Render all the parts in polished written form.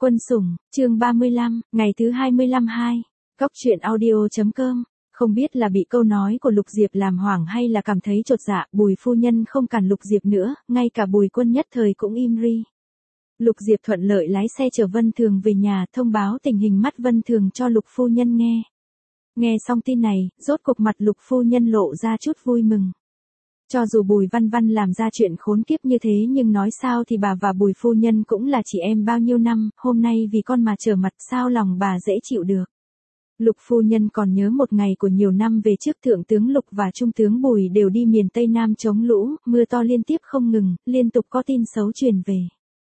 Quân sủng, chương 35, ngày thứ 25 Góc truyện audio.com. Không biết là bị câu nói của Lục Diệp làm hoảng hay là cảm thấy chột dạ, Bùi phu nhân không cản Lục Diệp nữa, ngay cả Bùi Quân nhất thời cũng im ri. Lục Diệp thuận lợi lái xe chở Vân Thường về nhà, thông báo tình hình mắt Vân Thường cho Lục phu nhân nghe. Nghe xong tin này, rốt cục mặt Lục phu nhân lộ ra chút vui mừng. Cho dù Bùi Văn Văn làm ra chuyện khốn kiếp như thế nhưng nói sao thì bà và Bùi phu nhân cũng là chị em bao nhiêu năm, hôm nay vì con mà trở mặt sao lòng bà dễ chịu được. Lục phu nhân còn nhớ một ngày của nhiều năm về trước, Thượng tướng Lục và Trung tướng Bùi đều đi miền Tây Nam chống lũ, mưa to liên tiếp không ngừng, liên tục có tin xấu truyền về.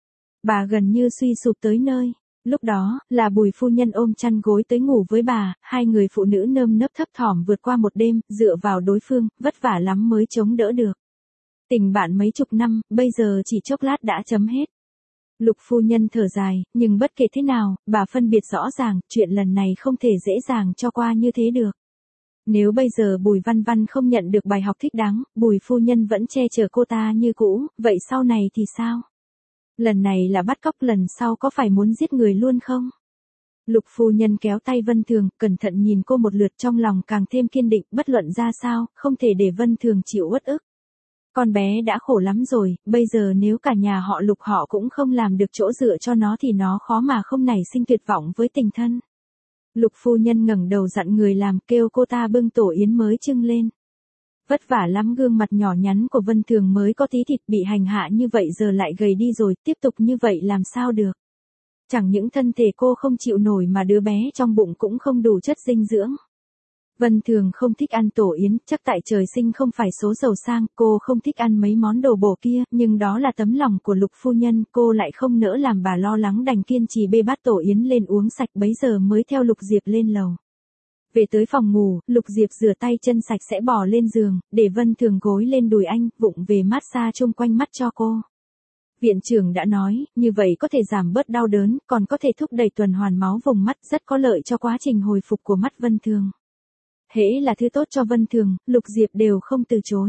Bà gần như suy sụp tới nơi. Lúc đó, là Bùi phu nhân ôm chăn gối tới ngủ với bà, hai người phụ nữ nơm nớp thấp thỏm vượt qua một đêm, dựa vào đối phương, vất vả lắm mới chống đỡ được. Tình bạn mấy chục năm, bây giờ chỉ chốc lát đã chấm hết. Lục phu nhân thở dài, nhưng bất kể thế nào, bà phân biệt rõ ràng, chuyện lần này không thể dễ dàng cho qua như thế được. Nếu bây giờ Bùi Văn Văn không nhận được bài học thích đáng, Bùi phu nhân vẫn che chở cô ta như cũ, vậy sau này thì sao? Lần này là bắt cóc, lần sau có phải muốn giết người luôn không? Lục phu nhân kéo tay Vân Thường, cẩn thận nhìn cô một lượt, trong lòng càng thêm kiên định, bất luận ra sao, không thể để Vân Thường chịu uất ức. Con bé đã khổ lắm rồi, bây giờ nếu cả nhà họ Lục họ cũng không làm được chỗ dựa cho nó thì nó khó mà không nảy sinh tuyệt vọng với tình thân. Lục phu nhân ngẩng đầu dặn người làm, kêu cô ta bưng tổ yến mới trưng lên. Vất vả lắm, gương mặt nhỏ nhắn của Vân Thường mới có tí thịt, bị hành hạ như vậy giờ lại gầy đi rồi, tiếp tục như vậy làm sao được. Chẳng những thân thể cô không chịu nổi mà đứa bé trong bụng cũng không đủ chất dinh dưỡng. Vân Thường không thích ăn tổ yến, chắc tại trời sinh không phải số giàu sang, cô không thích ăn mấy món đồ bổ kia, nhưng đó là tấm lòng của Lục phu nhân, cô lại không nỡ làm bà lo lắng, đành kiên trì bê bát tổ yến lên uống sạch, bấy giờ mới theo Lục Diệp lên lầu. Về tới phòng ngủ, Lục Diệp rửa tay chân sạch sẽ bỏ lên giường, để Vân Thường gối lên đùi anh, vụng về massage chung quanh mắt cho cô. Viện trưởng đã nói, như vậy có thể giảm bớt đau đớn, còn có thể thúc đẩy tuần hoàn máu vùng mắt, rất có lợi cho quá trình hồi phục của mắt Vân Thường. Hễ là thứ tốt cho Vân Thường, Lục Diệp đều không từ chối.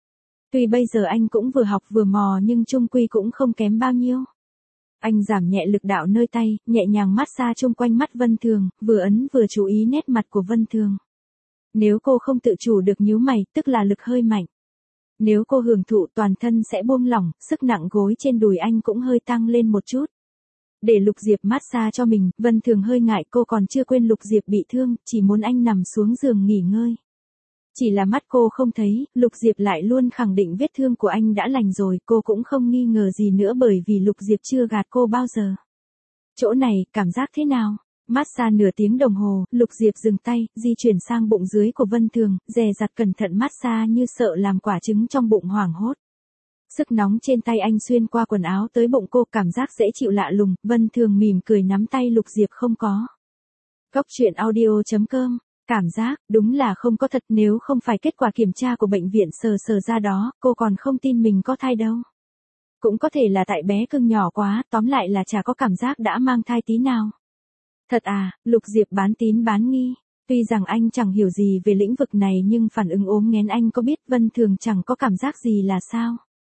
Tuy bây giờ anh cũng vừa học vừa mò nhưng chung quy cũng không kém bao nhiêu. Anh giảm nhẹ lực đạo nơi tay, nhẹ nhàng massage chung quanh mắt Vân Thường, vừa ấn vừa chú ý nét mặt của Vân Thường. Nếu cô không tự chủ được nhíu mày, tức là lực hơi mạnh. Nếu cô hưởng thụ, toàn thân sẽ buông lỏng, sức nặng gối trên đùi anh cũng hơi tăng lên một chút. Để Lục Diệp massage cho mình, Vân Thường hơi ngại, cô còn chưa quên Lục Diệp bị thương, chỉ muốn anh nằm xuống giường nghỉ ngơi. Chỉ là mắt cô không thấy, Lục Diệp lại luôn khẳng định vết thương của anh đã lành rồi, cô cũng không nghi ngờ gì nữa bởi vì Lục Diệp chưa gạt cô bao giờ. Chỗ này, cảm giác thế nào? Massage nửa tiếng đồng hồ, Lục Diệp dừng tay, di chuyển sang bụng dưới của Vân Thường, dè dặt cẩn thận massage như sợ làm quả trứng trong bụng hoảng hốt. Sức nóng trên tay anh xuyên qua quần áo tới bụng cô, cảm giác dễ chịu lạ lùng, Vân Thường mỉm cười nắm tay Lục Diệp không có. Góc truyện audio.com. Cảm giác, đúng là không có thật, nếu không phải kết quả kiểm tra của bệnh viện sờ ra đó, cô còn không tin mình có thai đâu. Cũng có thể là tại bé cưng nhỏ quá, tóm lại là chả có cảm giác đã mang thai tí nào. Thật à, Lục Diệp bán tín bán nghi. Tuy rằng anh chẳng hiểu gì về lĩnh vực này nhưng phản ứng ốm nghén anh có biết, Vân Thường chẳng có cảm giác gì là sao?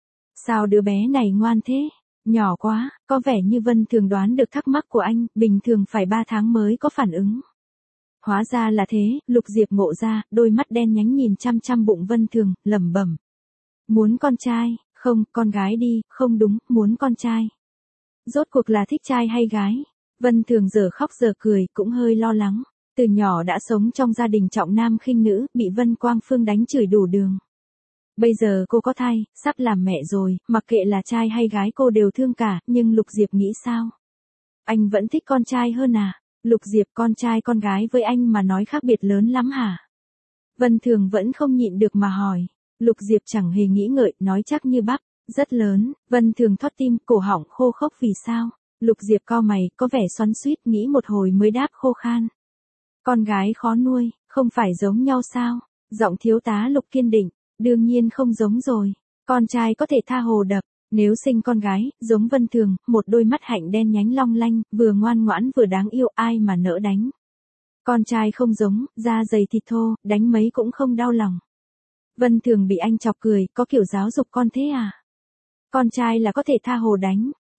Sao đứa bé này ngoan thế? Nhỏ quá, có vẻ như Vân Thường đoán được thắc mắc của anh, bình thường phải 3 tháng mới có phản ứng. Hóa ra là thế, Lục Diệp ngộ ra, đôi mắt đen nhánh nhìn chăm chăm bụng Vân Thường, lẩm bẩm. Muốn con trai, không, con gái đi, không đúng, muốn con trai. Rốt cuộc là thích trai hay gái? Vân Thường giờ khóc giờ cười, cũng hơi lo lắng. Từ nhỏ đã sống trong gia đình trọng nam khinh nữ, bị Vân Quang Phương đánh chửi đủ đường. Bây giờ cô có thai, sắp làm mẹ rồi, mặc kệ là trai hay gái cô đều thương cả, nhưng Lục Diệp nghĩ sao? Anh vẫn thích con trai hơn à? Lục Diệp, con trai con gái với anh mà nói khác biệt lớn lắm hả? Vân Thường vẫn không nhịn được mà hỏi. Lục Diệp chẳng hề nghĩ ngợi, nói chắc như bắp, rất lớn. Vân Thường thót tim, cổ họng khô khốc vì sao? Lục Diệp cau mày, có vẻ xoắn xuýt, nghĩ một hồi mới đáp khô khan. Con gái khó nuôi, không phải giống nhau sao? Giọng thiếu tá Lục kiên định, đương nhiên không giống rồi. Con trai có thể tha hồ đập. Nếu sinh con gái, giống Vân Thường, một đôi mắt hạnh đen nhánh long lanh, vừa ngoan ngoãn vừa đáng yêu, ai mà nỡ đánh. Con trai không giống, da dày thịt thô, đánh mấy cũng không đau lòng. Vân Thường bị anh chọc cười, có kiểu giáo dục con thế à? Con trai là có thể tha hồ đánh.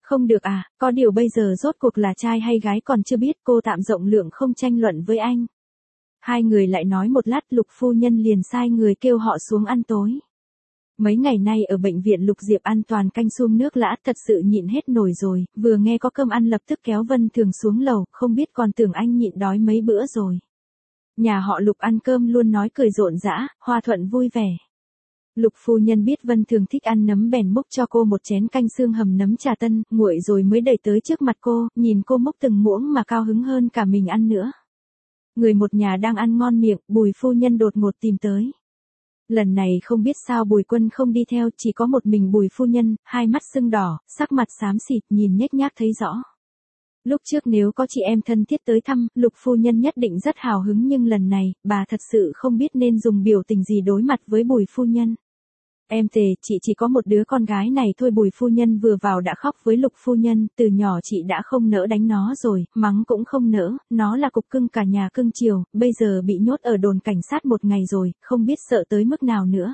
Không được à, có điều bây giờ rốt cuộc là trai hay gái còn chưa biết, cô tạm rộng lượng không tranh luận với anh. Hai người lại nói một lát, Lục phu nhân liền sai người kêu họ xuống ăn tối. Mấy ngày nay ở bệnh viện Lục Diệp ăn toàn canh sum nước lã, thật sự nhịn hết nổi rồi, vừa nghe có cơm ăn lập tức kéo Vân Thường xuống lầu, không biết còn tưởng anh nhịn đói mấy bữa rồi. Nhà họ Lục ăn cơm luôn nói cười rộn rã, hòa thuận vui vẻ. Lục phu nhân biết Vân Thường thích ăn nấm bèn múc cho cô một chén canh xương hầm nấm trà tân, nguội rồi mới đẩy tới trước mặt cô, nhìn cô múc từng muỗng mà cao hứng hơn cả mình ăn nữa. Người một nhà đang ăn ngon miệng, Bùi phu nhân đột ngột tìm tới. Lần này không biết sao Bùi Quân không đi theo, chỉ có một mình Bùi phu nhân, hai mắt sưng đỏ, sắc mặt xám xịt, nhìn nhếch nhác thấy rõ. Lúc trước nếu có chị em thân thiết tới thăm, Lục phu nhân nhất định rất hào hứng, nhưng lần này, bà thật sự không biết nên dùng biểu tình gì đối mặt với Bùi phu nhân. Em Tề, chị chỉ có một đứa con gái này thôi. Bùi phu nhân vừa vào đã khóc với Lục phu nhân, từ nhỏ chị đã không nỡ đánh nó rồi, mắng cũng không nỡ, nó là cục cưng cả nhà cưng chiều, bây giờ bị nhốt ở đồn cảnh sát một ngày rồi, không biết sợ tới mức nào nữa.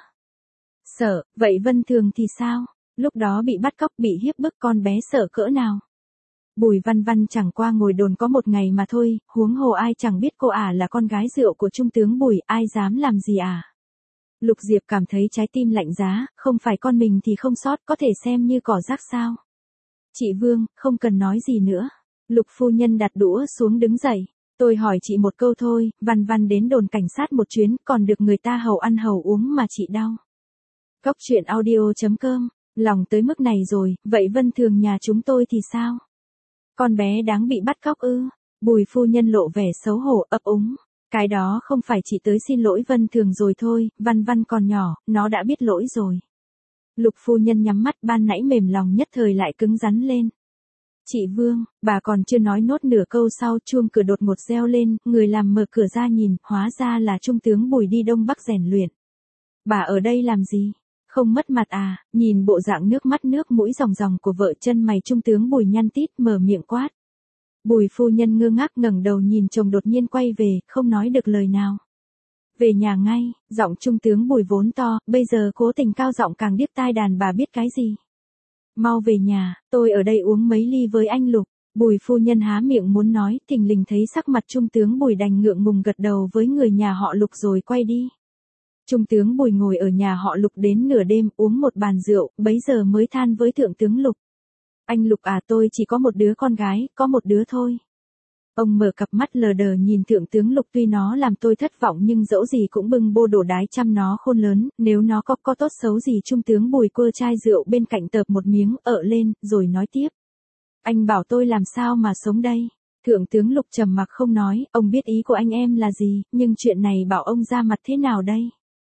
Sợ, vậy Vân Thường thì sao? Lúc đó bị bắt cóc bị hiếp bức, con bé sợ cỡ nào? Bùi Văn Văn chẳng qua ngồi đồn có một ngày mà thôi, huống hồ ai chẳng biết cô là con gái rượu của trung tướng Bùi, ai dám làm gì Lục Diệp cảm thấy trái tim lạnh giá, không phải con mình thì không sót, có thể xem như cỏ rác sao. Chị Vương, không cần nói gì nữa. Lục phu nhân đặt đũa xuống đứng dậy. Tôi hỏi chị một câu thôi, Văn Văn đến đồn cảnh sát một chuyến, còn được người ta hầu ăn hầu uống mà chị đau. Cốc truyện audio.com, lòng tới mức này rồi, vậy Vân Thường nhà chúng tôi thì sao? Con bé đáng bị bắt cóc ư? Bùi phu nhân lộ vẻ xấu hổ ấp úng. Cái đó không phải chị tới xin lỗi Vân Thường rồi thôi, Văn Văn còn nhỏ, nó đã biết lỗi rồi. Lục phu nhân nhắm mắt, ban nãy mềm lòng nhất thời lại cứng rắn lên. Chị Vương, bà còn chưa nói nốt nửa câu sau, chuông cửa đột ngột reo lên, người làm mở cửa ra nhìn, hóa ra là trung tướng Bùi đi Đông Bắc rèn luyện. Bà ở đây làm gì? Không mất mặt nhìn bộ dạng nước mắt nước mũi ròng ròng của vợ, chân mày trung tướng Bùi nhăn tít, mở miệng quát. Bùi phu nhân ngơ ngác ngẩng đầu nhìn chồng đột nhiên quay về, không nói được lời nào. Về nhà ngay, giọng trung tướng Bùi vốn to, bây giờ cố tình cao giọng càng điếc tai đàn bà biết cái gì. Mau về nhà, tôi ở đây uống mấy ly với anh Lục. Bùi phu nhân há miệng muốn nói, thình lình thấy sắc mặt trung tướng Bùi đành ngượng ngùng gật đầu với người nhà họ Lục rồi quay đi. Trung tướng Bùi ngồi ở nhà họ Lục đến nửa đêm, uống một bàn rượu, bấy giờ mới than với thượng tướng Lục. Anh Lục tôi chỉ có một đứa con gái, có một đứa thôi. Ông mở cặp mắt lờ đờ nhìn thượng tướng Lục, tuy nó làm tôi thất vọng nhưng dẫu gì cũng bưng bô đổ đái chăm nó khôn lớn, nếu nó có tốt xấu gì. Trung tướng Bùi quơ chai rượu bên cạnh tợp một miếng, lên, rồi nói tiếp. Anh bảo tôi làm sao mà sống đây? Thượng tướng Lục trầm mặc không nói, ông biết ý của anh em là gì, nhưng chuyện này bảo ông ra mặt thế nào đây?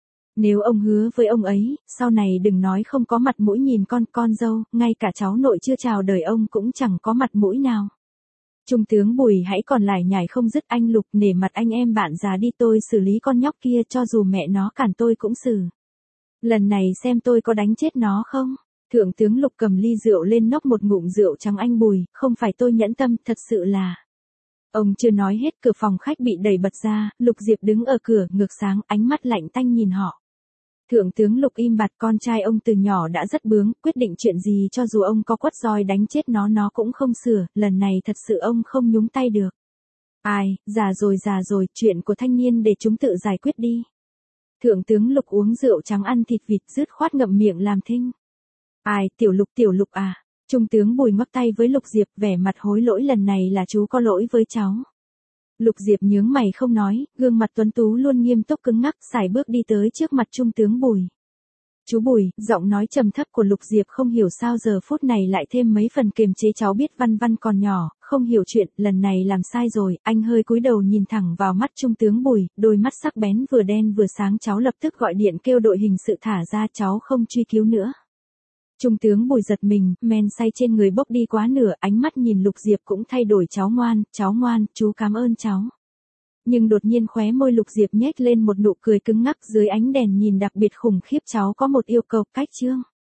Nếu ông hứa với ông ấy, sau này đừng nói không có mặt mũi nhìn con dâu, ngay cả cháu nội chưa chào đời ông cũng chẳng có mặt mũi nào. Trung tướng Bùi hãy còn lải nhải không dứt. Anh Lục, nể mặt anh em bạn già đi, tôi xử lý con nhóc kia, cho dù mẹ nó cản tôi cũng xử. Lần này xem tôi có đánh chết nó không? Thượng tướng Lục cầm ly rượu lên nốc một ngụm rượu trắng. Anh Bùi, không phải tôi nhẫn tâm, thật sự là... Ông chưa nói hết, cửa phòng khách bị đẩy bật ra, Lục Diệp đứng ở cửa, ngược sáng, ánh mắt lạnh tanh nhìn họ. Thượng tướng Lục im bặt, con trai ông từ nhỏ đã rất bướng, quyết định chuyện gì cho dù ông có quất roi đánh chết nó cũng không sửa, lần này thật sự ông không nhúng tay được. Ai, già rồi, chuyện của thanh niên để chúng tự giải quyết đi. Thượng tướng Lục uống rượu trắng ăn thịt vịt, dứt khoát ngậm miệng làm thinh. Ai, tiểu Lục Trung tướng Bùi ngoắc tay với Lục Diệp, vẻ mặt hối lỗi, lần này là chú có lỗi với cháu. Lục Diệp nhướng mày không nói, gương mặt tuấn tú luôn nghiêm túc cứng ngắc, sải bước đi tới trước mặt trung tướng Bùi. Chú Bùi, giọng nói trầm thấp của Lục Diệp không hiểu sao giờ phút này lại thêm mấy phần kiềm chế. Cháu biết Văn Văn còn nhỏ, không hiểu chuyện, lần này làm sai rồi. Anh hơi cúi đầu nhìn thẳng vào mắt trung tướng Bùi, đôi mắt sắc bén vừa đen vừa sáng. Cháu lập tức gọi điện kêu đội hình sự thả ra, cháu không truy cứu nữa. Trung tướng Bùi giật mình, men say trên người bốc đi quá nửa, ánh mắt nhìn Lục Diệp cũng thay đổi. Cháu ngoan, chú cảm ơn cháu. Nhưng đột nhiên khóe môi Lục Diệp nhếch lên một nụ cười cứng ngắc, dưới ánh đèn nhìn đặc biệt khủng khiếp. Cháu có một yêu cầu, cách chương.